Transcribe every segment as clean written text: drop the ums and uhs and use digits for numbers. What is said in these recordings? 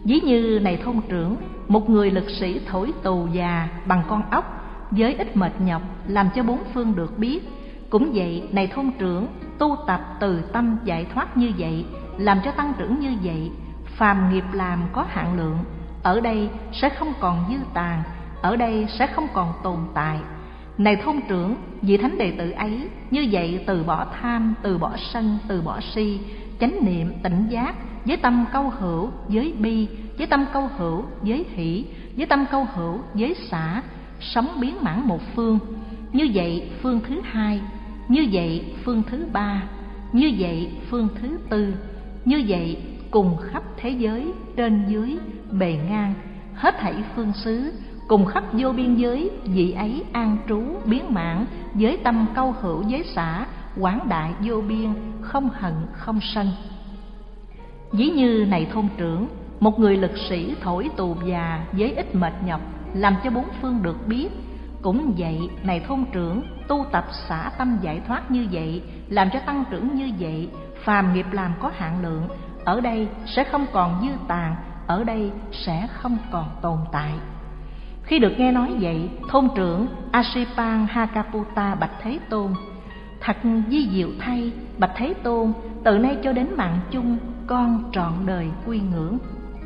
Ví như này thôn trưởng, một người lực sĩ thổi tù già bằng con ốc với ít mệt nhọc, làm cho bốn phương được biết. Cũng vậy, này thôn trưởng, tu tập từ tâm giải thoát như vậy, làm cho tăng trưởng như vậy, phàm nghiệp làm có hạn lượng, ở đây sẽ không còn dư tàn, ở đây sẽ không còn tồn tại. Này thôn trưởng, vị thánh đệ tử ấy như vậy từ bỏ tham, từ bỏ sân, từ bỏ si, chánh niệm tỉnh giác, với tâm câu hữu với bi, với tâm câu hữu với hỷ, với tâm câu hữu với xả, sống biến mãn một phương. Như vậy phương thứ hai, như vậy phương thứ ba, như vậy phương thứ tư, như vậy cùng khắp thế giới, trên dưới, bề ngang, hết thảy phương xứ, cùng khắp vô biên giới, vị ấy an trú biến mãn với tâm câu hữu với xả, quảng đại vô biên, không hận không sân. Ví như này thôn trưởng, một người lực sĩ thổi tù già với ít mệt nhọc, làm cho bốn phương được biết. Cũng vậy, này thôn trưởng, tu tập xả tâm giải thoát như vậy, làm cho tăng trưởng như vậy, phàm nghiệp làm có hạn lượng, ở đây sẽ không còn dư tàn, ở đây sẽ không còn tồn tại. Khi được nghe nói vậy, thôn trưởng Asipanghataputta bạch Thế Tôn: thật vi diệu thay, bạch Thế Tôn, từ nay cho đến mạng chung, con trọn đời quy ngưỡng.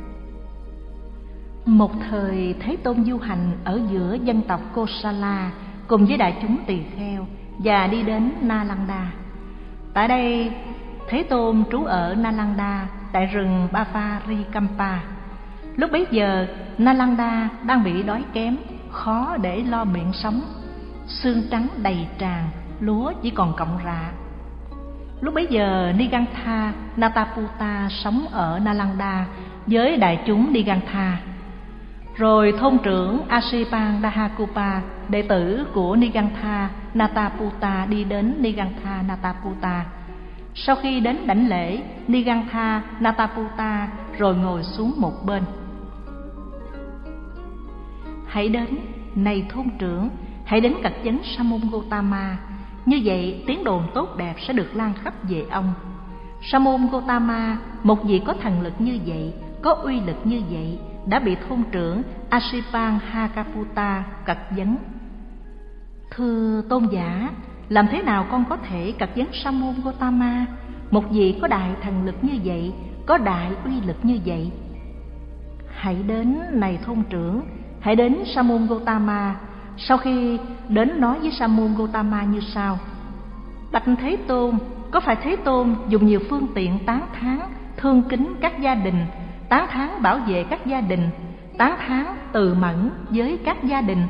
Một thời Thế Tôn du hành ở giữa dân tộc Kosala cùng với đại chúng tỳ kheo và đi đến Nalanda. Tại đây Thế Tôn trú ở Nalanda tại rừng Bavarikampa. Lúc bấy giờ Nalanda đang bị đói kém, khó để lo miệng sống, xương trắng đầy tràn, lúa chỉ còn cọng rạ. Lúc bấy giờ Nigantha Nataputta sống ở Nalanda với đại chúng Nigantha. Rồi thôn trưởng Asipangdahakupa, đệ tử của Nigantha Nataputta, đi đến Nigantha Nataputta. Sau khi đến đảnh lễ Nigantha Nataputta rồi ngồi xuống một bên. Hãy đến, này thôn trưởng, hãy đến cật vấn Sa môn Gotama, như vậy tiếng đồn tốt đẹp sẽ được lan khắp về ông. Sa môn Gotama, một vị có thần lực như vậy, có uy lực như vậy, đã bị thôn trưởng Asipanghataputta cật vấn. Thưa tôn giả, làm thế nào con có thể cật vấn Sa môn Gotama, một vị có đại thần lực như vậy, có đại uy lực như vậy? Hãy đến, này thôn trưởng, hãy đến Sa môn Gotama. Sau khi đến nói với Sa môn Gotama như sau: bạch Thế Tôn, có phải Thế Tôn dùng nhiều phương tiện tán thán, thương kính các gia đình, tán thán bảo vệ các gia đình, tán thán từ mẫn với các gia đình?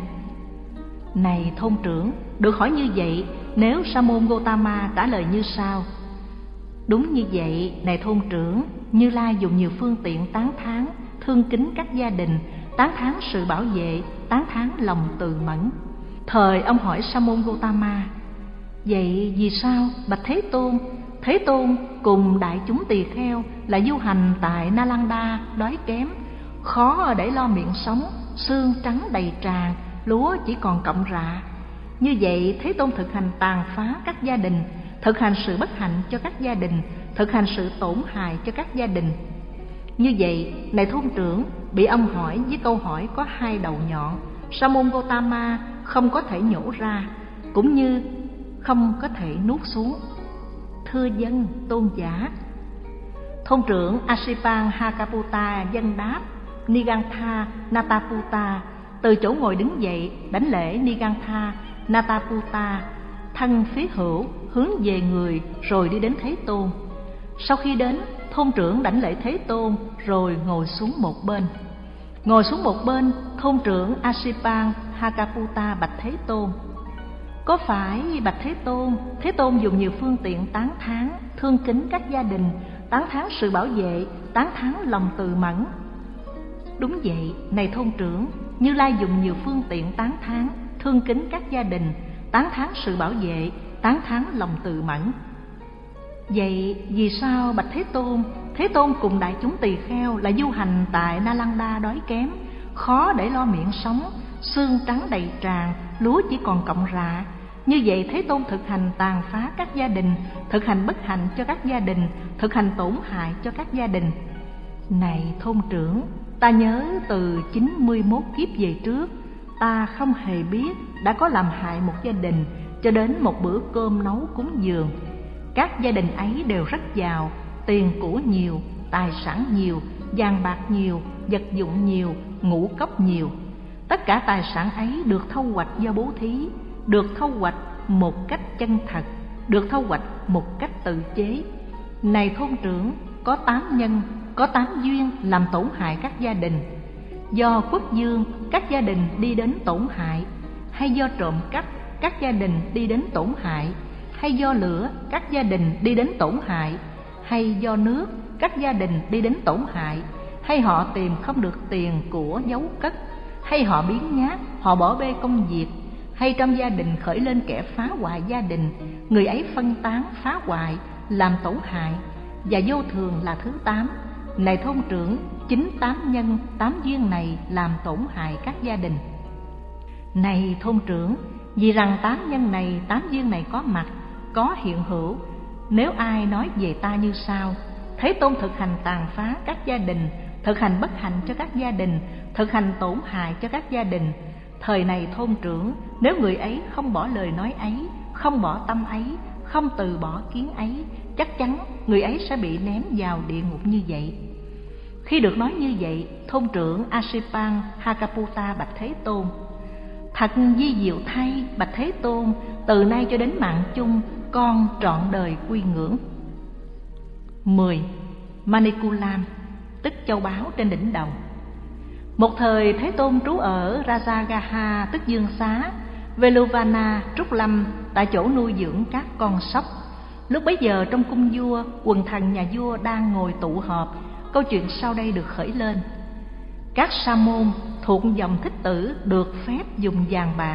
Này thôn trưởng, được hỏi như vậy, nếu Sa môn Gotama trả lời như sau: đúng như vậy, này thôn trưởng, Như Lai dùng nhiều phương tiện tán thán, thương kính các gia đình, tán thán sự bảo vệ, tán thán lòng từ mẫn. Thời ông hỏi Sa môn Gotama: vậy vì sao bạch Thế Tôn, Thế Tôn cùng đại chúng tỳ kheo là du hành tại Nalanda đói kém, khó để lo miệng sống, xương trắng đầy tràn, lúa chỉ còn cọng rạ? Như vậy Thế Tôn thực hành tàn phá các gia đình, thực hành sự bất hạnh cho các gia đình, thực hành sự tổn hại cho các gia đình. Như vậy, này thôn trưởng, bị ông hỏi với câu hỏi có hai đầu nhọn, Sa môn Gotama không có thể nhổ ra, cũng như không có thể nuốt xuống. Thưa dân tôn giả. Thôn trưởng Asipanghataputta dân đáp Nigantha Nataputta, từ chỗ ngồi đứng dậy đảnh lễ Nigantha Nataputta, thân phía hữu hướng về người rồi đi đến Thế Tôn. Sau khi đến, thôn trưởng đảnh lễ Thế Tôn rồi ngồi xuống một bên. Ngồi xuống một bên, thôn trưởng Asipanghataputta bạch Thế Tôn: có phải bạch Thế Tôn, Thế Tôn dùng nhiều phương tiện tán thán, thương kính các gia đình, tán thán sự bảo vệ, tán thán lòng từ mẫn? Đúng vậy, này thôn trưởng, Như Lai dùng nhiều phương tiện tán thán, thương kính các gia đình, tán thán sự bảo vệ, tán thán lòng từ mẫn. Vậy vì sao bạch Thế Tôn, Thế Tôn cùng đại chúng tỳ kheo là du hành tại Nalanda đói kém, khó để lo miệng sống, xương trắng đầy tràn, lúa chỉ còn cọng rạ? Như vậy Thế Tôn thực hành tàn phá các gia đình, thực hành bất hạnh cho các gia đình, thực hành tổn hại cho các gia đình. Này thôn trưởng, ta nhớ từ 91 kiếp về trước, ta không hề biết đã có làm hại một gia đình cho đến một bữa cơm nấu cúng dường. Các gia đình ấy đều rất giàu, tiền của nhiều, tài sản nhiều, vàng bạc nhiều, vật dụng nhiều, ngũ cốc nhiều. Tất cả tài sản ấy được thâu hoạch do bố thí, được thâu hoạch một cách chân thật, được thâu hoạch một cách tự chế. Này thôn trưởng, có 8 nhân, có 8 duyên làm tổn hại các gia đình. Do quốc dương, các gia đình đi đến tổn hại, hay do trộm cắp, các gia đình đi đến tổn hại, hay do lửa, các gia đình đi đến tổn hại, hay do nước, các gia đình đi đến tổn hại, hay họ tìm không được tiền của giấu cất, hay họ biếng nhác, họ bỏ bê công việc, hay trong gia đình khởi lên kẻ phá hoại gia đình, người ấy phân tán phá hoại, làm tổn hại, và vô thường là thứ 8. Này thôn trưởng, chính 8 nhân, 8 duyên này làm tổn hại các gia đình. Này thôn trưởng, vì rằng 8 nhân này, 8 duyên này có mặt, có hiện hữu, nếu ai nói về ta như sau: Thế Tôn thực hành tàn phá các gia đình, thực hành bất hạnh cho các gia đình, thực hành tổn hại cho các gia đình. Thời này thôn trưởng, nếu người ấy không bỏ lời nói ấy, không bỏ tâm ấy, không từ bỏ kiến ấy, chắc chắn người ấy sẽ bị ném vào địa ngục như vậy. Khi được nói như vậy, thôn trưởng Asipan Hakaputta bạch Thế Tôn: Thật vi diệu thay, bạch Thế Tôn, từ nay cho đến mạng chung, con trọn đời quy ngưỡng. 10. Manikulam, tức châu báu trên đỉnh đầu. Một thời Thế Tôn trú ở Rajagaha, tức Dương Xá, Veluvana, Trúc Lâm, tại chỗ nuôi dưỡng các con sóc. Lúc bấy giờ trong cung vua, quần thần nhà vua đang ngồi tụ họp. Câu chuyện sau đây được khởi lên. Các sa môn thuộc dòng Thích Tử được phép dùng vàng bạc.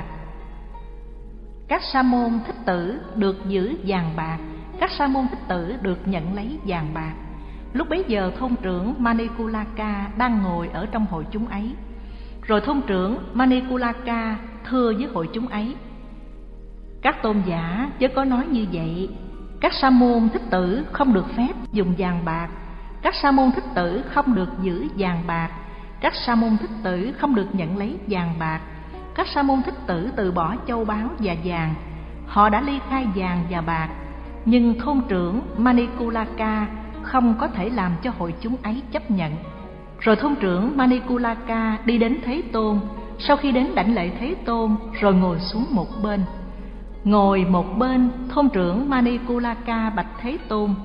Các sa môn Thích Tử được giữ vàng bạc. Các sa môn Thích Tử được nhận lấy vàng bạc. Lúc bấy giờ thôn trưởng Manikulaka đang ngồi ở trong hội chúng ấy. Rồi thôn trưởng Manikulaka thưa với hội chúng ấy: Các tôn giả chớ có nói như vậy. Các sa môn Thích Tử không được phép dùng vàng bạc. Các sa môn Thích Tử không được giữ vàng bạc. Các sa môn Thích Tử không được nhận lấy vàng bạc. Các sa môn Thích Tử từ bỏ châu báu và vàng. Họ đã ly khai vàng và bạc. Nhưng thôn trưởng Manikulaka không có thể làm cho hội chúng ấy chấp nhận. Rồi thôn trưởng Manikulaka đi đến Thế Tôn. Sau khi đến đảnh lễ Thế Tôn, rồi ngồi xuống một bên. Ngồi một bên, thôn trưởng Manikulaka bạch Thế Tôn: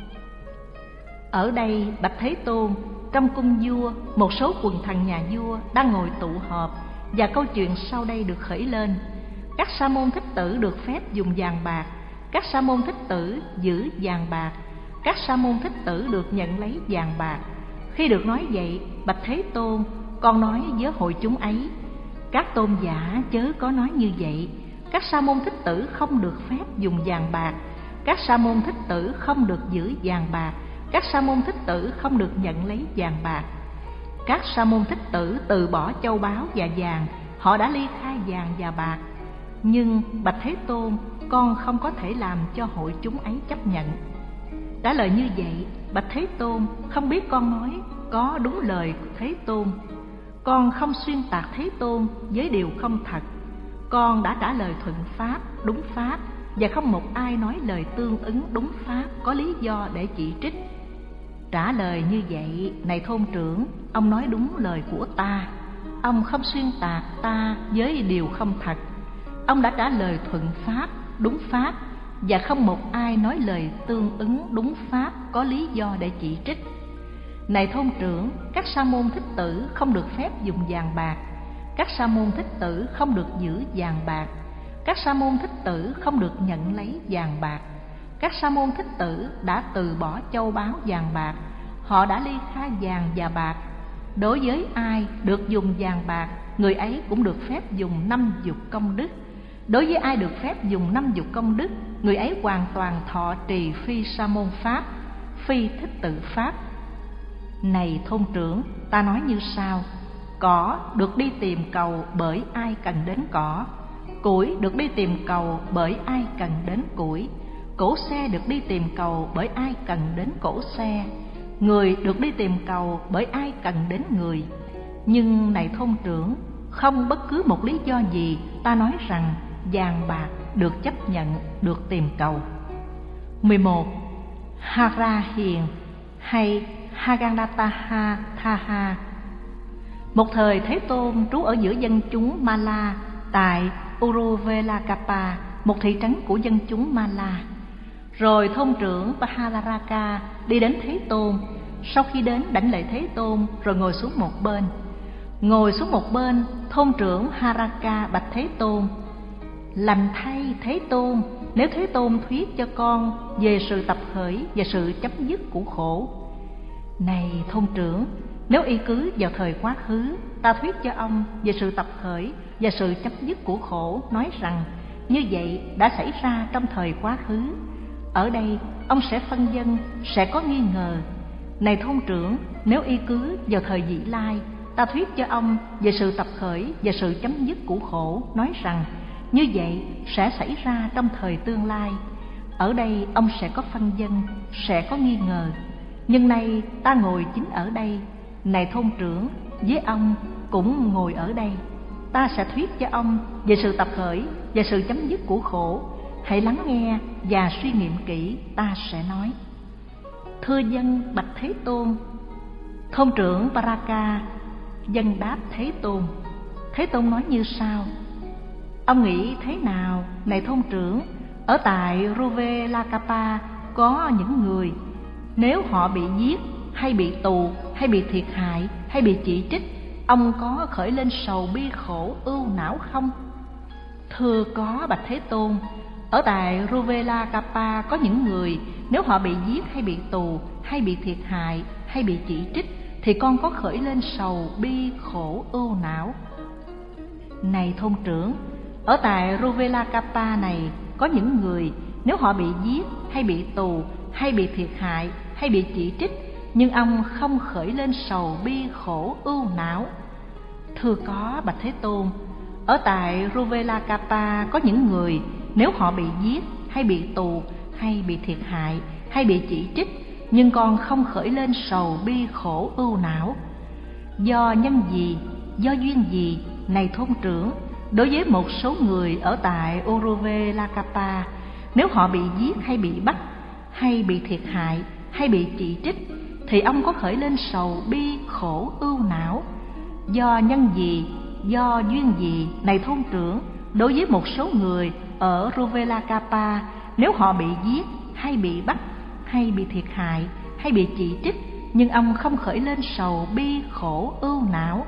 Ở đây bạch Thế Tôn, trong cung vua, một số quần thần nhà vua đang ngồi tụ họp, và câu chuyện sau đây được khởi lên. Các sa môn Thích Tử được phép dùng vàng bạc. Các sa môn Thích Tử giữ vàng bạc. Các sa môn Thích Tử được nhận lấy vàng bạc. Khi được nói vậy, bạch Thế Tôn, con nói với hội chúng ấy: Các tôn giả chớ có nói như vậy. Các sa môn Thích Tử không được phép dùng vàng bạc. Các sa môn Thích Tử không được giữ vàng bạc. Các sa môn Thích Tử không được nhận lấy vàng bạc. Các sa môn Thích Tử từ bỏ châu báu và vàng. Họ đã ly khai vàng và bạc. Nhưng bạch Thế Tôn, con không có thể làm cho hội chúng ấy chấp nhận. Trả lời như vậy, bạch Thế Tôn, không biết con nói có đúng lời của Thế Tôn. Con không xuyên tạc Thế Tôn với điều không thật. Con đã trả lời thuận pháp, đúng pháp, và không một ai nói lời tương ứng đúng pháp có lý do để chỉ trích. Trả lời như vậy, này thôn trưởng, ông nói đúng lời của ta. Ông không xuyên tạc ta với điều không thật. Ông đã trả lời thuận pháp, đúng pháp, và không một ai nói lời tương ứng đúng pháp có lý do để chỉ trích. Này thôn trưởng, các sa môn Thích Tử không được phép dùng vàng bạc. Các sa môn Thích Tử không được giữ vàng bạc. Các sa môn Thích Tử không được nhận lấy vàng bạc. Các sa môn Thích Tử đã từ bỏ châu báu vàng bạc. Họ đã ly khai vàng và bạc. Đối với ai được dùng vàng bạc, người ấy cũng được phép dùng 50 công đức. Đối với ai được phép dùng 50 công đức, người ấy hoàn toàn thọ trì phi sa môn pháp, phi Thích Tự pháp. Này thôn trưởng, ta nói như sau: Cỏ được đi tìm cầu bởi ai cần đến cỏ. Củi được đi tìm cầu bởi ai cần đến củi. Cỗ xe được đi tìm cầu bởi ai cần đến cỗ xe. người được đi tìm cầu bởi ai cần đến người. Nhưng này thôn trưởng, không bất cứ một lý do gì ta nói rằng vàng bạc được chấp nhận, được tìm cầu. 11. Hara Hiền hay Hagandataha Thaha. Một thời Thế Tôn trú ở giữa dân chúng Mala tại Uruvelakapa, một thị trấn của dân chúng Mala. Rồi thôn trưởng Pahalaraka đi đến Thế Tôn. Sau khi đến đảnh lễ Thế Tôn rồi ngồi xuống một bên. Ngồi xuống một bên, thôn trưởng Haraka bạch Thế Tôn: lành thay Thế Tôn, nếu Thế Tôn thuyết cho con về sự tập khởi và sự chấm dứt của khổ. Này thôn trưởng, nếu y cứ vào thời quá khứ, ta thuyết cho ông về sự tập khởi và sự chấm dứt của khổ, nói rằng như vậy đã xảy ra trong thời quá khứ. Ở đây ông sẽ phân vân, sẽ có nghi ngờ. Này thôn trưởng, nếu y cứ vào thời vị lai, ta thuyết cho ông về sự tập khởi và sự chấm dứt của khổ, nói rằng như vậy sẽ xảy ra trong thời tương lai. Ở đây ông sẽ có phân vân, sẽ có nghi ngờ. Nhưng nay ta ngồi chính ở đây. Này thôn trưởng, với ông cũng ngồi ở đây. Ta sẽ thuyết cho ông về sự tập khởi và sự chấm dứt của khổ. Hãy lắng nghe và suy nghiệm kỹ, ta sẽ nói. Thưa dân bạch Thế Tôn. Thôn trưởng Paraka dân đáp Thế Tôn. Thế Tôn nói như sau: ông nghĩ thế nào, này thôn trưởng? Ở tại Ruvelakapa có những người, nếu họ bị giết hay bị tù hay bị thiệt hại hay bị chỉ trích, ông có khởi lên sầu bi khổ ưu não không? Thưa có bạch Thế Tôn. Ở tại Ruvelakapa có những người, nếu họ bị giết hay bị tù hay bị thiệt hại hay bị chỉ trích, thì con có khởi lên sầu bi khổ ưu não. Này thôn trưởng, ở tại Ruvelakapa này có những người, nếu họ bị giết hay bị tù hay bị thiệt hại hay bị chỉ trích, nhưng ông không khởi lên sầu bi khổ ưu não. Thưa có bạch Thế Tôn. Ở tại Ruvelakapa có những người, nếu họ bị giết hay bị tù hay bị thiệt hại hay bị chỉ trích, nhưng con không khởi lên sầu bi khổ ưu não. Do nhân gì, do duyên gì, này thôn trưởng? Đối với một số người ở tại Uruvelakapa, nếu họ bị giết hay bị bắt hay bị thiệt hại hay bị chỉ trích, thì ông có khởi lên sầu bi khổ ưu não. Do nhân gì, do duyên gì, này thôn trưởng? Đối với một số người ở Ruvelakapa, nếu họ bị giết hay bị bắt hay bị thiệt hại hay bị chỉ trích, nhưng ông không khởi lên sầu bi khổ ưu não.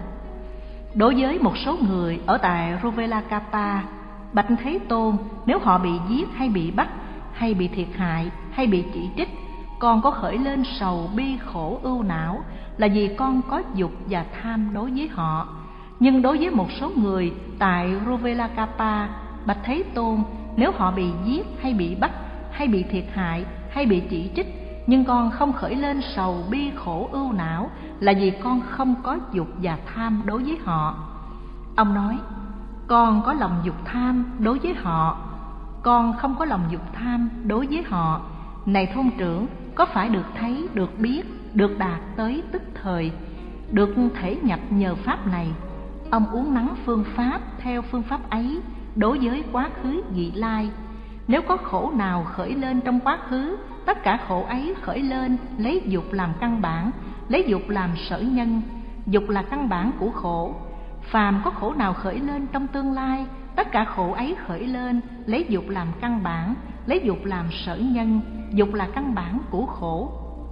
Đối với một số người ở tại Ruvelakapa, bạch Thế Tôn, nếu họ bị giết hay bị bắt hay bị thiệt hại hay bị chỉ trích, con có khởi lên sầu bi khổ ưu não, là vì con có dục và tham đối với họ. Nhưng đối với một số người tại Ruvelakapa, bạch Thế Tôn, nếu họ bị giết hay bị bắt hay bị thiệt hại hay bị chỉ trích, nhưng con không khởi lên sầu bi khổ ưu não, là vì con không có dục và tham đối với họ. Ông nói: con có lòng dục tham đối với họ, con không có lòng dục tham đối với họ. Này thôn trưởng, có phải được thấy, được biết, được đạt tới tức thời, được thể nhập nhờ pháp này? Ông uốn nắn phương pháp theo phương pháp ấy đối với quá khứ vị lai. Nếu có khổ nào khởi lên trong quá khứ, tất cả khổ ấy khởi lên lấy dục làm căn bản, lấy dục làm sở nhân. Dục là căn bản của khổ. Phàm có khổ nào khởi lên trong tương lai, tất cả khổ ấy khởi lên lấy dục làm căn bản, lấy dục làm sở nhân. Dục là căn bản của khổ.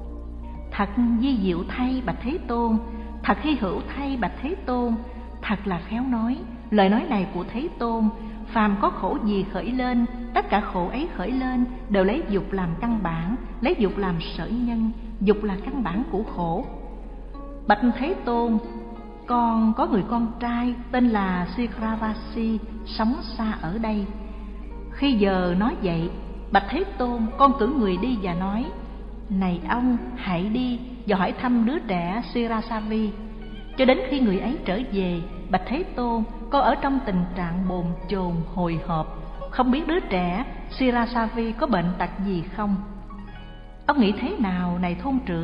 Thật vi diệu thay bạch Thế Tôn, thật hy hữu thay bạch Thế Tôn. Thật là khéo nói, lời nói này của Thế Tôn. Phàm có khổ gì khởi lên, tất cả khổ ấy khởi lên đều lấy dục làm căn bản, lấy dục làm sở nhân. Dục là căn bản của khổ. Bạch Thế Tôn, con có người con trai tên là Sikravasi sống xa ở đây. Khi giờ nói vậy, bạch Thế Tôn, con cử người đi và nói: này ông, hãy đi và hỏi thăm đứa trẻ Sirasavi. Cho đến khi người ấy trở về, bạch Thế Tôn, con ở trong tình trạng bồn chồn hồi hộp, không biết đứa trẻ Sirasavi có bệnh tật gì không. Ông nghĩ thế nào, này thôn trưởng?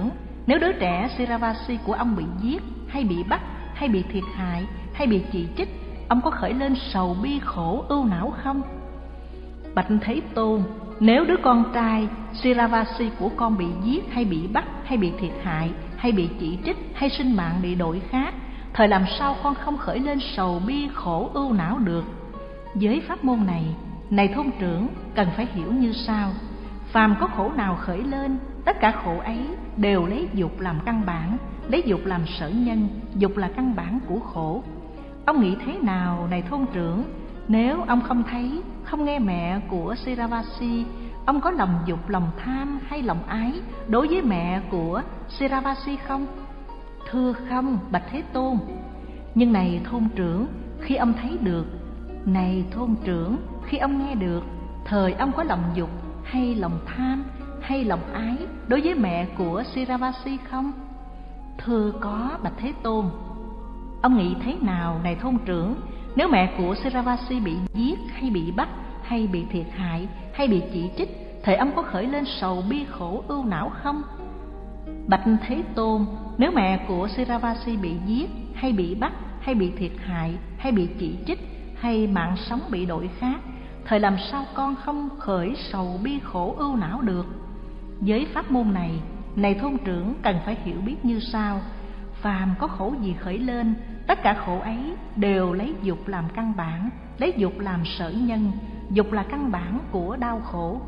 nếu đứa trẻ Siravasi của ông bị giết, hay bị bắt, hay bị thiệt hại, hay bị chỉ trích, ông có khởi lên sầu bi khổ ưu não không? Bạch Thế Tôn, nếu đứa con trai Siravasi của con bị giết, hay bị bắt, hay bị thiệt hại, hay bị chỉ trích, hay sinh mạng bị đổi khác, thời làm sao con không khởi lên sầu bi khổ ưu não được? Với pháp môn này, này thôn trưởng, cần phải hiểu như sau: phàm có khổ nào khởi lên, tất cả khổ ấy đều lấy dục làm căn bản, lấy dục làm sở nhân, dục là căn bản của khổ. Ông nghĩ thế nào, này thôn trưởng? Nếu ông không thấy, không nghe mẹ của Siravasi, ông có lòng dục, lòng tham hay lòng ái đối với mẹ của Siravasi không? Thưa không, bạch Thế Tôn. Nhưng này thôn trưởng, khi ông thấy được, này thôn trưởng, khi ông nghe được, thời ông có lòng dục hay lòng tham hay lòng ái đối với mẹ của Siravasi không? Thưa có, bạch Thế Tôn. Ông nghĩ thế nào, này thôn trưởng? Nếu mẹ của Siravasi bị giết, hay bị bắt, hay bị thiệt hại, hay bị chỉ trích, thời ông có khởi lên sầu bi khổ ưu não không? Bạch Thế Tôn, nếu mẹ của Siravasi bị giết, hay bị bắt, hay bị thiệt hại, hay bị chỉ trích, hay mạng sống bị đổi khác, thời làm sao con không khởi sầu bi khổ ưu não được? Với pháp môn này, này thôn trưởng, cần phải hiểu biết như sau: phàm có khổ gì khởi lên, tất cả khổ ấy đều lấy dục làm căn bản, lấy dục làm sở nhân, dục là căn bản của đau khổ.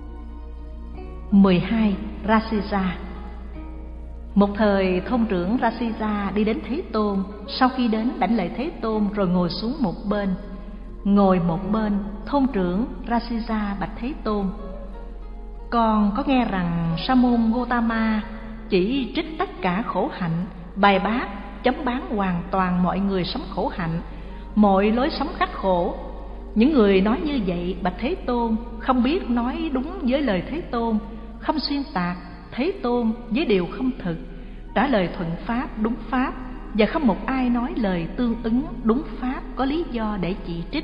12. Rasija. Một thời thôn trưởng Rasija đi đến Thế Tôn, sau khi đến đảnh lễ Thế Tôn rồi ngồi xuống một bên. Ngồi một bên, thôn trưởng Rasija bạch Thế Tôn: con có nghe rằng Sa môn Gotama chỉ trích tất cả khổ hạnh, bài bác, chống bán hoàn toàn mọi người sống khổ hạnh, mọi lối sống khắc khổ. Những người nói như vậy, bạch Thế Tôn, không biết nói đúng với lời Thế Tôn, không xuyên tạc Thế Tôn với điều không thực, trả lời thuận pháp, đúng pháp, và không một ai nói lời tương ứng đúng pháp có lý do để chỉ trích.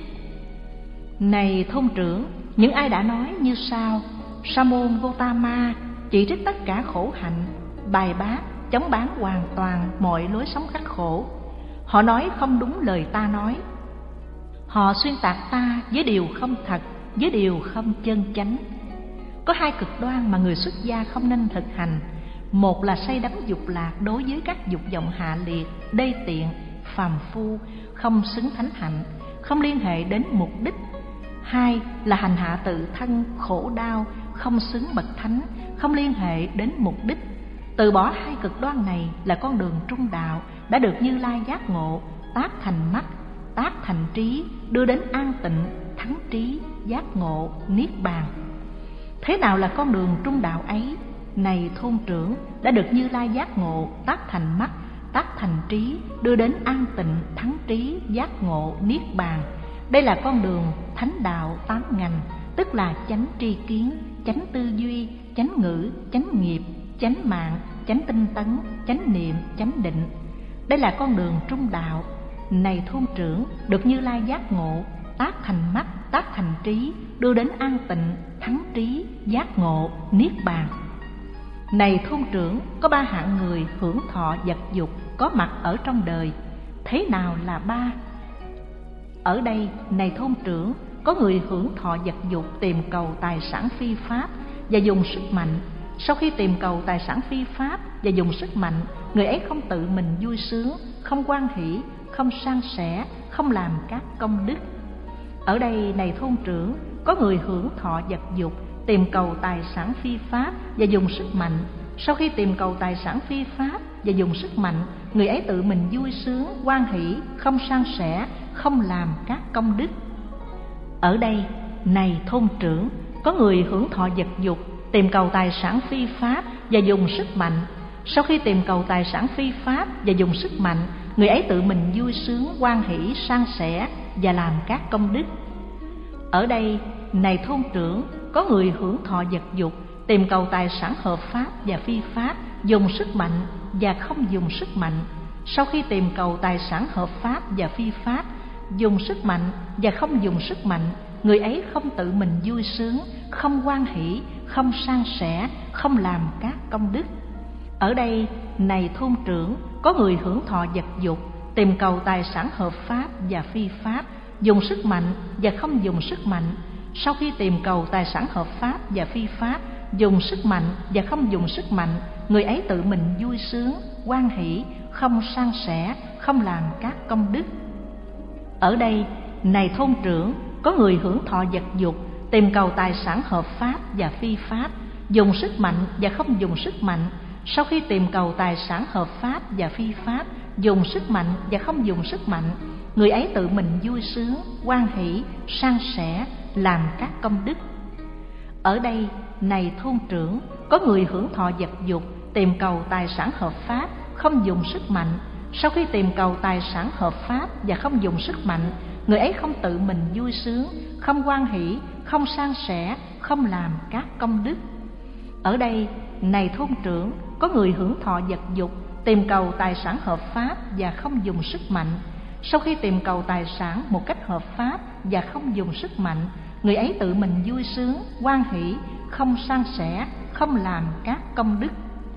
Này thôn trưởng, những ai đã nói như sau: Sa môn Gotama chỉ trích tất cả khổ hạnh, bài bác, chống bán hoàn toàn mọi lối sống khắc khổ. Họ nói không đúng lời ta nói, họ xuyên tạc ta với điều không thật, với điều không chân chánh. Có hai cực đoan mà người xuất gia không nên thực hành. Một là say đắm dục lạc đối với các dục vọng hạ liệt, đê tiện, phàm phu, không xứng thánh hạnh, không liên hệ đến mục đích. Hai là hành hạ tự thân, khổ đau, không xứng bậc thánh, không liên hệ đến mục đích. Từ bỏ hai cực đoan này là con đường trung đạo, đã được Như Lai giác ngộ, tác thành mắt, tác thành trí, đưa đến an tịnh, thắng trí, giác ngộ, niết bàn. Thế nào là con đường trung đạo ấy? Này thôn trưởng, đã được Như Lai giác ngộ, tác thành mắt, tác thành trí, đưa đến an tịnh, thắng trí, giác ngộ, niết bàn. Đây là con đường thánh đạo tám ngành, tức là chánh tri kiến, chánh tư duy, chánh ngữ, chánh nghiệp, chánh mạng, chánh tinh tấn, chánh niệm, chánh định. Đây là con đường trung đạo. Này thôn trưởng, được Như Lai giác ngộ, tác thành mắt, tác thành trí, đưa đến an tịnh, thắng trí, giác ngộ, niết bàn. Này thôn trưởng, có ba hạng người hưởng thọ vật dục có mặt ở trong đời. Thế nào là ba? Ở đây, này thôn trưởng, có người hưởng thọ vật dục tìm cầu tài sản phi pháp và dùng sức mạnh. Sau khi tìm cầu tài sản phi pháp và dùng sức mạnh, người ấy không tự mình vui sướng, không hoan hỷ, không san sẻ, không làm các công đức. Ở đây, này thôn trưởng, có người hưởng thọ vật dục tìm cầu tài sản phi pháp và dùng sức mạnh. Sau khi tìm cầu tài sản phi pháp và dùng sức mạnh, người ấy tự mình vui sướng, hoan hỷ, không san sẻ, không làm các công đức. Ở đây, này thôn trưởng, có người hưởng thọ vật dục tìm cầu tài sản phi pháp và dùng sức mạnh. Sau khi tìm cầu tài sản phi pháp và dùng sức mạnh, người ấy tự mình vui sướng, hoan hỷ, san sẻ và làm các công đức. Ở đây, này thôn trưởng, có người hưởng thọ vật dục tìm cầu tài sản hợp pháp và phi pháp, dùng sức mạnh và không dùng sức mạnh. Sau khi tìm cầu tài sản hợp pháp và phi pháp, dùng sức mạnh và không dùng sức mạnh, người ấy không tự mình vui sướng, không hoan hỷ, không san sẻ, không làm các công đức. Ở đây, này thôn trưởng, có người hưởng thọ vật dục, tìm cầu tài sản hợp pháp và phi pháp, dùng sức mạnh và không dùng sức mạnh. Sau khi tìm cầu tài sản hợp pháp và phi pháp, dùng sức mạnh và không dùng sức mạnh, người ấy tự mình vui sướng, hoan hỷ, không san sẻ, không làm các công đức. Ở đây, này thôn trưởng, có người hưởng thọ vật dục, tìm cầu tài sản hợp pháp và phi pháp, dùng sức mạnh và không dùng sức mạnh. Sau khi tìm cầu tài sản hợp pháp và phi pháp, dùng sức mạnh và không dùng sức mạnh, người ấy tự mình vui sướng, hoan hỷ, san sẻ, làm các công đức. Ở đây, này thôn trưởng, có người hưởng thọ vật dục, tìm cầu tài sản hợp pháp, không dùng sức mạnh. Sau khi tìm cầu tài sản hợp pháp và không dùng sức mạnh, người ấy không tự mình vui sướng, không hoan hỷ, không san sẻ, không làm các công đức. Ở đây, này thôn trưởng, có người hưởng thọ vật dục, tìm cầu tài sản hợp pháp và không dùng sức mạnh. Sau khi tìm cầu tài sản một cách hợp pháp và không dùng sức mạnh, người ấy tự mình vui sướng, hoan hỷ, không san sẻ, không làm các công đức.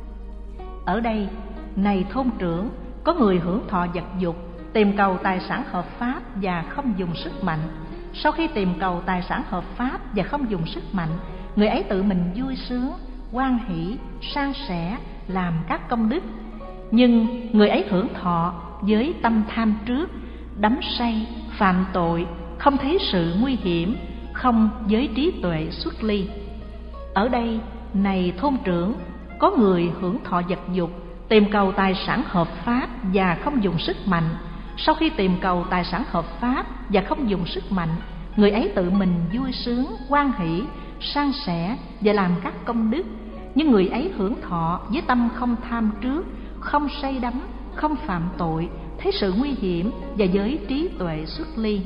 Ở đây, này thôn trưởng, có người hưởng thọ vật dục, tìm cầu tài sản hợp pháp và không dùng sức mạnh. Sau khi tìm cầu tài sản hợp pháp và không dùng sức mạnh, người ấy tự mình vui sướng, hoan hỷ, san sẻ, làm các công đức. Nhưng người ấy hưởng thọ với tâm tham trước, đắm say, phạm tội, không thấy sự nguy hiểm, không với trí tuệ xuất ly. Ở đây, này thôn trưởng, có người hưởng thọ vật dục, tìm cầu tài sản hợp pháp và không dùng sức mạnh. Sau khi tìm cầu tài sản hợp pháp và không dùng sức mạnh, người ấy tự mình vui sướng, hoan hỷ, san sẻ và làm các công đức. Nhưng người ấy hưởng thọ với tâm không tham trước, không say đắm, không phạm tội, thấy sự nguy hiểm và với trí tuệ xuất ly.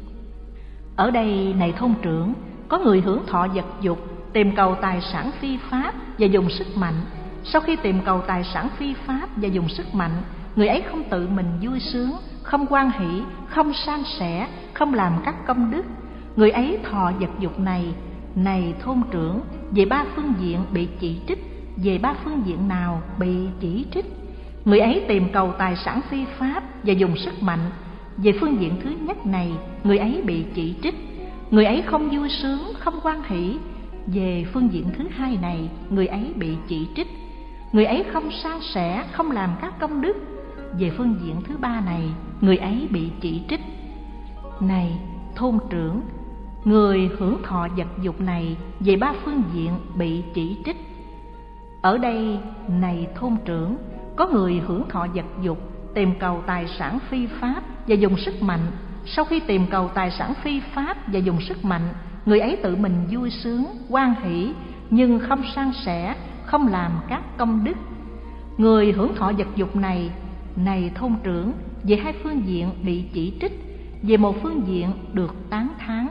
Ở đây, này thôn trưởng, có người hưởng thọ vật dục, tìm cầu tài sản phi pháp và dùng sức mạnh. Sau khi tìm cầu tài sản phi pháp và dùng sức mạnh, người ấy không tự mình vui sướng, không hoan hỷ, không san sẻ, không làm các công đức. Người ấy thọ vật dục này thôn trưởng, về ba phương diện bị chỉ trích. Về ba phương diện nào bị chỉ trích? Người ấy tìm cầu tài sản phi pháp và dùng sức mạnh. Về phương diện thứ nhất này, người ấy bị chỉ trích. Người ấy không vui sướng, không hoan hỷ. Về phương diện thứ hai này, người ấy bị chỉ trích. Người ấy không san sẻ, không làm các công đức. Về phương diện thứ ba này, người ấy bị chỉ trích. Này thôn trưởng, người hưởng thọ vật dục này về ba phương diện bị chỉ trích. Ở đây, này thôn trưởng, có người hưởng thọ vật dục, tìm cầu tài sản phi pháp và dùng sức mạnh. Sau khi tìm cầu tài sản phi pháp và dùng sức mạnh, người ấy tự mình vui sướng, hoan hỷ, nhưng không san sẻ, không làm các công đức. Người hưởng thọ vật dục này thôn trưởng, về hai phương diện bị chỉ trích. Về một phương diện được tán thán.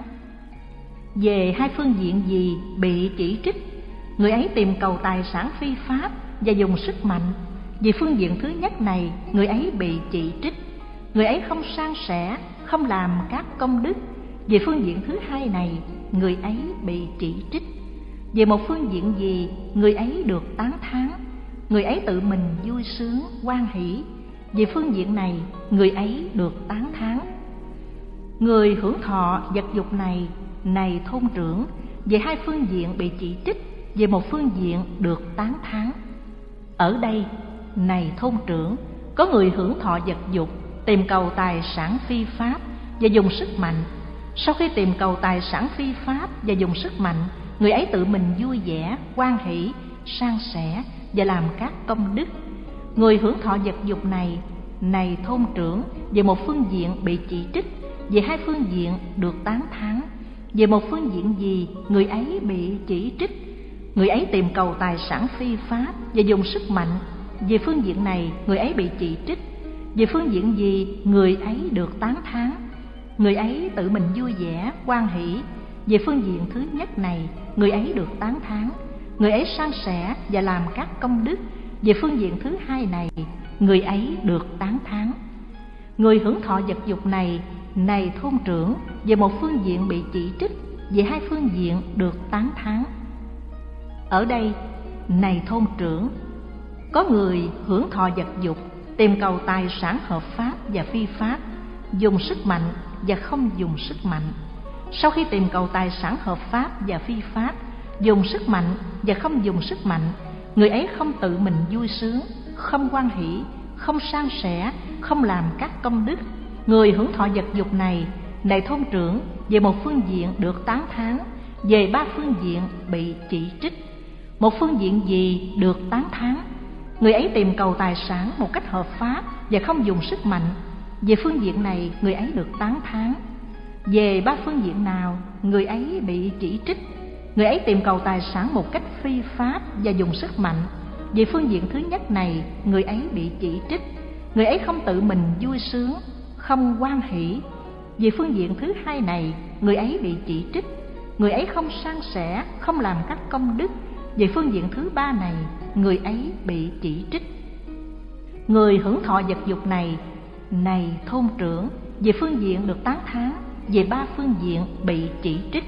Về hai phương diện gì bị chỉ trích? Người ấy tìm cầu tài sản phi pháp và dùng sức mạnh. Về phương diện thứ nhất này, người ấy bị chỉ trích. Người ấy không san sẻ, không làm các công đức. Về phương diện thứ hai này, người ấy bị chỉ trích. Về một phương diện gì, người ấy được tán thán. Người ấy tự mình vui sướng, hoan hỷ. Về phương diện này, người ấy được tán thán. Người hưởng thọ vật dục này thôn trưởng, về hai phương diện bị chỉ trích. Về một phương diện được tán thán. Ở đây, này thôn trưởng, có người hưởng thọ vật dục, tìm cầu tài sản phi pháp và dùng sức mạnh. Sau khi tìm cầu tài sản phi pháp và dùng sức mạnh, người ấy tự mình vui vẻ, hoan hỷ, san sẻ và làm các công đức. Người hưởng thọ vật dục này thôn trưởng, về một phương diện bị chỉ trích. Về hai phương diện được tán thán. Về một phương diện gì, người ấy bị chỉ trích. Người ấy tìm cầu tài sản phi pháp và dùng sức mạnh. Về phương diện này, người ấy bị chỉ trích. Về phương diện gì, người ấy được tán thán. Người ấy tự mình vui vẻ, hoan hỷ. Về phương diện thứ nhất này, người ấy được tán thán. Người ấy san sẻ và làm các công đức. Về phương diện thứ hai này, người ấy được tán thán. Người hưởng thọ vật dục này thôn trưởng, về một phương diện bị chỉ trích. Về hai phương diện được tán thán. Ở đây, này thôn trưởng, có người hưởng thọ vật dục, tìm cầu tài sản hợp pháp và phi pháp, dùng sức mạnh và không dùng sức mạnh. Sau khi tìm cầu tài sản hợp pháp và phi pháp, dùng sức mạnh và không dùng sức mạnh, người ấy không tự mình vui sướng, không hoan hỷ, không san sẻ, không làm các công đức. Người hưởng thọ vật dục này, này thôn trưởng, về một phương diện được tán thán, về 3 phương diện bị chỉ trích. Một phương diện gì được tán thán? Người ấy tìm cầu tài sản một cách hợp pháp và không dùng sức mạnh. Về phương diện này, người ấy được tán thán. Về 3 phương diện nào, người ấy bị chỉ trích? Người ấy tìm cầu tài sản một cách phi pháp và dùng sức mạnh. Về phương diện thứ nhất này, người ấy bị chỉ trích. Người ấy không tự mình vui sướng, không hoan hỷ. Về phương diện thứ hai này, người ấy bị chỉ trích. Người ấy không san sẻ, không làm các công đức. Về phương diện thứ ba này, người ấy bị chỉ trích. Người hưởng thọ vật dục này, này thôn trưởng, về phương diện được tán thán, về 3 phương diện bị chỉ trích.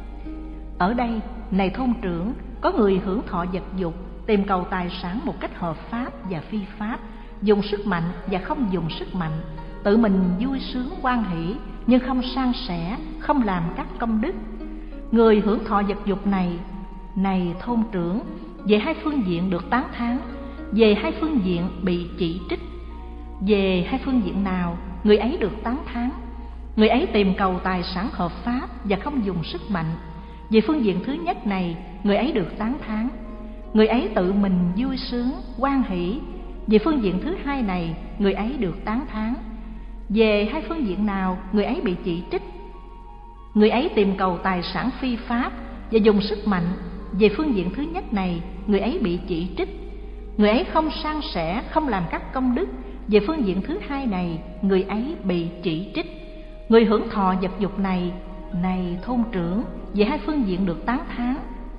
Ở đây, này thôn trưởng, có người hưởng thọ vật dục, tìm cầu tài sản một cách hợp pháp và phi pháp, dùng sức mạnh và không dùng sức mạnh, tự mình vui sướng hoan hỷ nhưng không san sẻ, không làm các công đức. Người hưởng thọ vật dục này, này thôn trưởng, về 2 phương diện được tán thán, về 2 phương diện bị chỉ trích. Về 2 phương diện nào, người ấy được tán thán? Người ấy tìm cầu tài sản hợp pháp và không dùng sức mạnh. Về phương diện thứ nhất này, người ấy được tán thán. Người ấy tự mình vui sướng, hoan hỷ. Về phương diện thứ hai này, người ấy được tán thán. Về 2 phương diện nào, người ấy bị chỉ trích? Người ấy tìm cầu tài sản phi pháp và dùng sức mạnh. Về phương diện thứ nhất này, người ấy bị chỉ trích. Người ấy không san sẻ, không làm các công đức. Về phương diện thứ hai này, người ấy bị chỉ trích. Người hưởng thọ vật dục này, này thôn trưởng, về 2 phương diện được tán thán,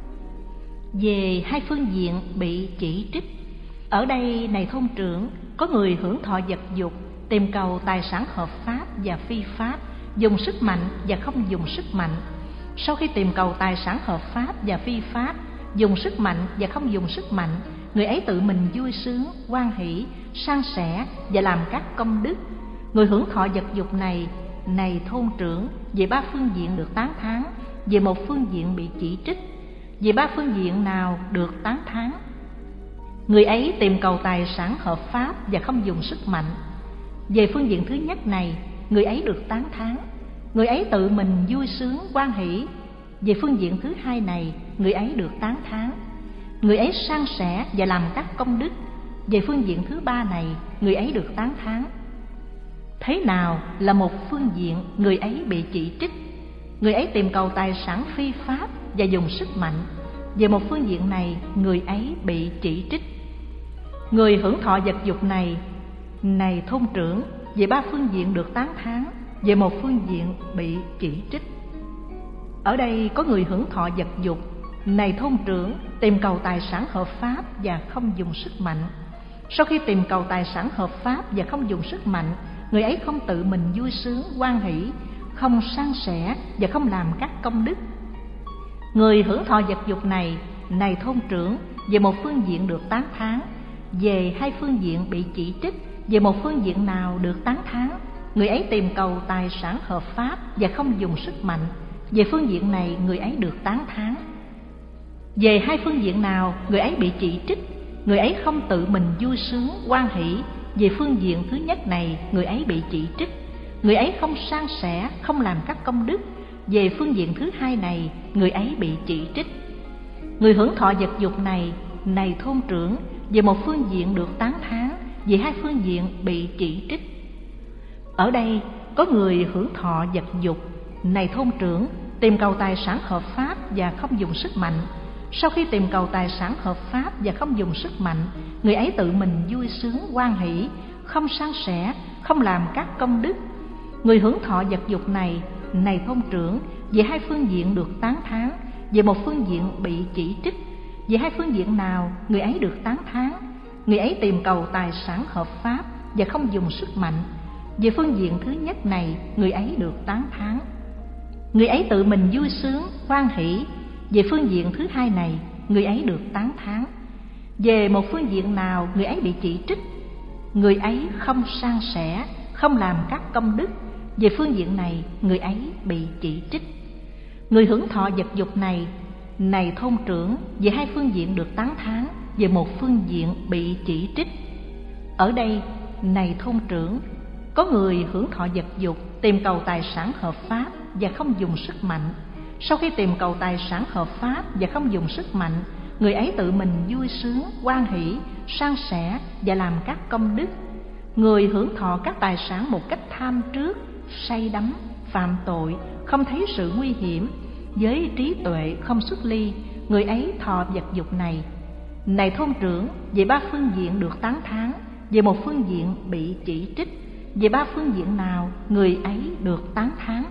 về 2 phương diện bị chỉ trích. Ở đây, này thôn trưởng, có người hưởng thọ vật dục, tìm cầu tài sản hợp pháp và phi pháp, dùng sức mạnh và không dùng sức mạnh. Sau khi tìm cầu tài sản hợp pháp và phi pháp, dùng sức mạnh và không dùng sức mạnh, người ấy tự mình vui sướng, hoan hỷ, san sẻ và làm các công đức. Người hưởng thọ vật dục này, này thôn trưởng, về 3 phương diện được tán thán, về 1 phương diện bị chỉ trích. Về 3 phương diện nào được tán thán? Người ấy tìm cầu tài sản hợp pháp và không dùng sức mạnh. Về phương diện thứ nhất này, người ấy được tán thán. Người ấy tự mình vui sướng, hoan hỷ. Về phương diện thứ hai này, người ấy được tán thán. Người ấy san sẻ và làm các công đức. Về phương diện thứ ba này, người ấy được tán thán. Thế nào là một phương diện người ấy bị chỉ trích? Người ấy tìm cầu tài sản phi pháp và dùng sức mạnh. Về một phương diện này, người ấy bị chỉ trích. Người hưởng thọ vật dục này, này thôn trưởng, về 3 phương diện được tán thán, về một phương diện bị chỉ trích. Ở đây có người hưởng thọ vật dục, này thôn trưởng, tìm cầu tài sản hợp pháp và không dùng sức mạnh. Sau khi tìm cầu tài sản hợp pháp và không dùng sức mạnh, người ấy không tự mình vui sướng, hoan hỷ, không san sẻ và không làm các công đức. Người hưởng thọ vật dục này, này thôn trưởng, về một phương diện được tán thán, về 2 phương diện bị chỉ trích. Về một phương diện nào được tán thán, người ấy tìm cầu tài sản hợp pháp và không dùng sức mạnh. Về phương diện này, người ấy được tán thán. Về 2 phương diện nào, người ấy bị chỉ trích. Người ấy không tự mình vui sướng, hoan hỷ. Về phương diện thứ nhất này, người ấy bị chỉ trích. Người ấy không san sẻ, không làm các công đức. Về phương diện thứ hai này, người ấy bị chỉ trích. Người hưởng thọ vật dục này, này thôn trưởng, về một phương diện được tán thán, về 2 phương diện bị chỉ trích. Ở đây có người hưởng thọ vật dục, này thôn trưởng, tìm cầu tài sản hợp pháp và không dùng sức mạnh. Sau khi tìm cầu tài sản hợp pháp và không dùng sức mạnh, người ấy tự mình vui sướng, hoan hỷ, không san sẻ, không làm các công đức. Người hưởng thọ vật dục này, này thôn trưởng, về 2 phương diện được tán thán, về một phương diện bị chỉ trích. Về 2 phương diện nào, người ấy được tán thán? Người ấy tìm cầu tài sản hợp pháp và không dùng sức mạnh. Về phương diện thứ nhất này, người ấy được tán thán. Người ấy tự mình vui sướng, hoan hỷ. Về phương diện thứ hai này, người ấy được tán thán. Về một phương diện nào người ấy bị chỉ trích, người ấy không san sẻ, không làm các công đức, về phương diện này người ấy bị chỉ trích. Người hưởng thọ vật dục này thôn trưởng, về hai phương diện được tán thán, về một phương diện bị chỉ trích. Ở đây, này thôn trưởng, có người hưởng thọ vật dục, tìm cầu tài sản hợp pháp và không dùng sức mạnh. Sau khi tìm cầu tài sản hợp pháp và không dùng sức mạnh, người ấy tự mình vui sướng, hoan hỷ, san sẻ và làm các công đức. Người hưởng thọ các tài sản một cách tham trước, say đắm, phạm tội, không thấy sự nguy hiểm, với trí tuệ không xuất ly, người ấy thọ vật dục này thôn trưởng, về ba phương diện được tán thán, về một phương diện bị chỉ trích. Về ba phương diện nào người ấy được tán thán?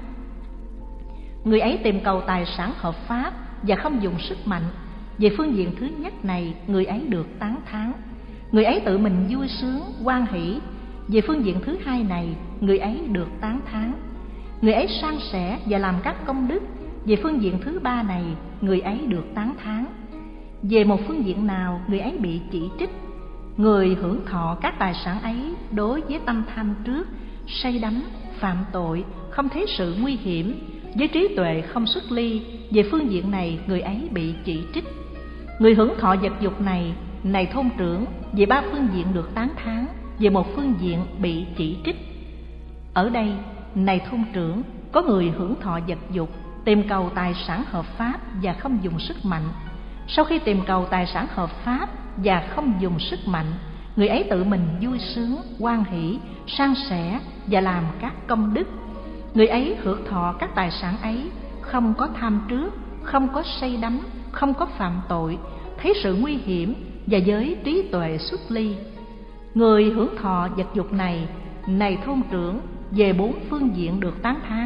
Người ấy tìm cầu tài sản hợp pháp và không dùng sức mạnh, về phương diện thứ nhất này người ấy được tán thán. Người ấy tự mình vui sướng, hoan hỷ, về phương diện thứ hai này người ấy được tán thán. Người ấy san sẻ và làm các công đức, về phương diện thứ ba này người ấy được tán thán. Về một phương diện nào người ấy bị chỉ trích? Người hưởng thọ các tài sản ấy đối với tâm tham trước, say đắm, phạm tội, không thấy sự nguy hiểm, với trí tuệ không xuất ly, về phương diện này người ấy bị chỉ trích. Người hưởng thọ vật dục này thôn trưởng, về ba phương diện được tán thán, về một phương diện bị chỉ trích. Ở đây, này thôn trưởng, có người hưởng thọ vật dục, tìm cầu tài sản hợp pháp và không dùng sức mạnh. Sau khi tìm cầu tài sản hợp pháp và không dùng sức mạnh, người ấy tự mình vui sướng, hoan hỷ, san sẻ và làm các công đức. Người ấy hưởng thọ các tài sản ấy, không có tham trước, không có say đắm, không có phạm tội, thấy sự nguy hiểm và với trí tuệ xuất ly. Người hưởng thọ vật dục này thôn trưởng, về bốn phương diện được tán thán.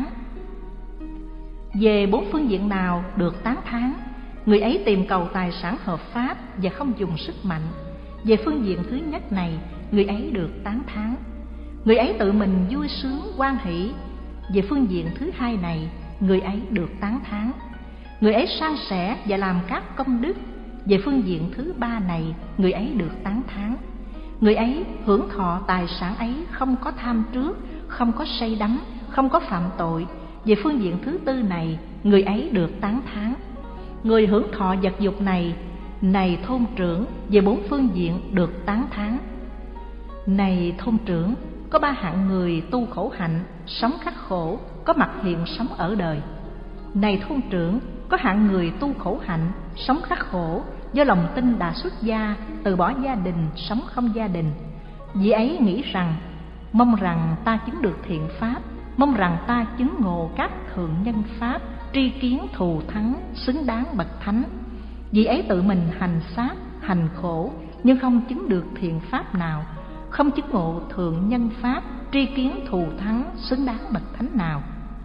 Về bốn phương diện nào được tán thán? Người ấy tìm cầu tài sản hợp pháp và không dùng sức mạnh, về phương diện thứ nhất này người ấy được tán thán. Người ấy tự mình vui sướng, hoan hỷ, về phương diện thứ hai này người ấy được tán thán. Người ấy san sẻ và làm các công đức, về phương diện thứ ba này người ấy được tán thán. Người ấy hưởng thọ tài sản ấy không có tham trước, không có say đắm, không có phạm tội, về phương diện thứ tư này người ấy được tán thán. Người hưởng thọ vật dục này thôn trưởng, về bốn phương diện được tán thán. Này thôn trưởng, có ba hạng người tu khổ hạnh, sống khắc khổ, có mặt hiện sống ở đời. Này thôn trưởng, có hạng người tu khổ hạnh, sống khắc khổ, do lòng tin đã xuất gia, từ bỏ gia đình, sống không gia đình. Vị ấy nghĩ rằng, mong rằng ta chứng được thiện pháp, mong rằng ta chứng ngộ các thượng nhân pháp, tri kiến thù thắng, xứng đáng bậc thánh. Vị ấy tự mình hành sát, hành khổ, nhưng không chứng được thiện pháp nào, không chứng ngộ thượng nhân pháp, tri kiến thù thắng, xứng đáng bậc thánh nào.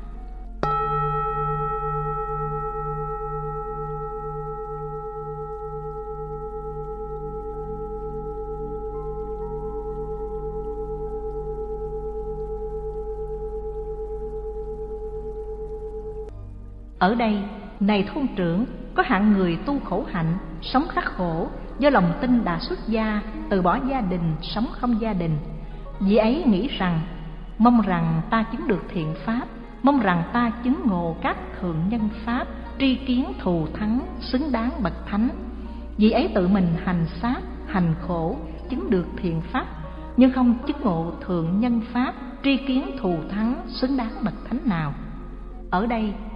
Ở đây, này thôn trưởng, có hạng người tu khổ hạnh, sống khắc khổ, do lòng tin đã xuất gia, từ bỏ gia đình, sống không gia đình. Vị ấy nghĩ rằng, mong rằng ta chứng được thiện pháp, mong rằng ta chứng ngộ các thượng nhân pháp, tri kiến thù thắng, xứng đáng bậc thánh. Vị ấy tự mình hành sát, hành khổ, chứng được thiện pháp, nhưng không chứng ngộ thượng nhân pháp, tri kiến thù thắng, xứng đáng bậc thánh nào. Ở đây,